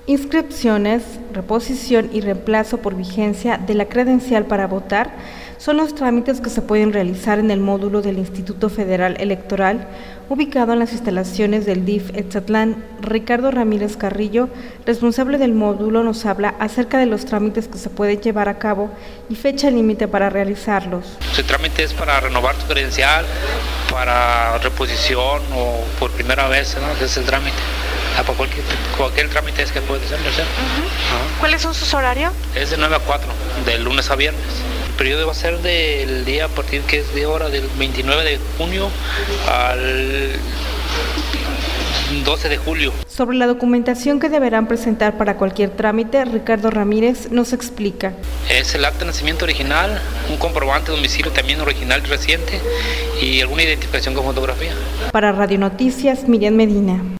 Inscripciones, reposición y reemplazo por vigencia de la credencial para votar son los trámites que se pueden realizar en el módulo del Instituto Federal Electoral, ubicado en las instalaciones del DIF Etzatlán. Ricardo Ramírez Carrillo, responsable del módulo, nos habla acerca de los trámites que se pueden llevar a cabo y fecha límite para realizarlos. El trámite es para renovar tu credencial, para reposición o por primera vez, ¿no? Ese es el trámite. Para cualquier trámite es que puedes hacerlo. ¿Cuáles son sus horarios? Es de 9 a 4, de lunes a viernes. El periodo va a ser del día a partir que es de hora del 29 de junio al 12 de julio. Sobre la documentación que deberán presentar para cualquier trámite, Ricardo Ramírez nos explica. Es el acta de nacimiento original, un comprobante de domicilio también original y reciente y alguna identificación con fotografía. Para Radio Noticias, Miriam Medina.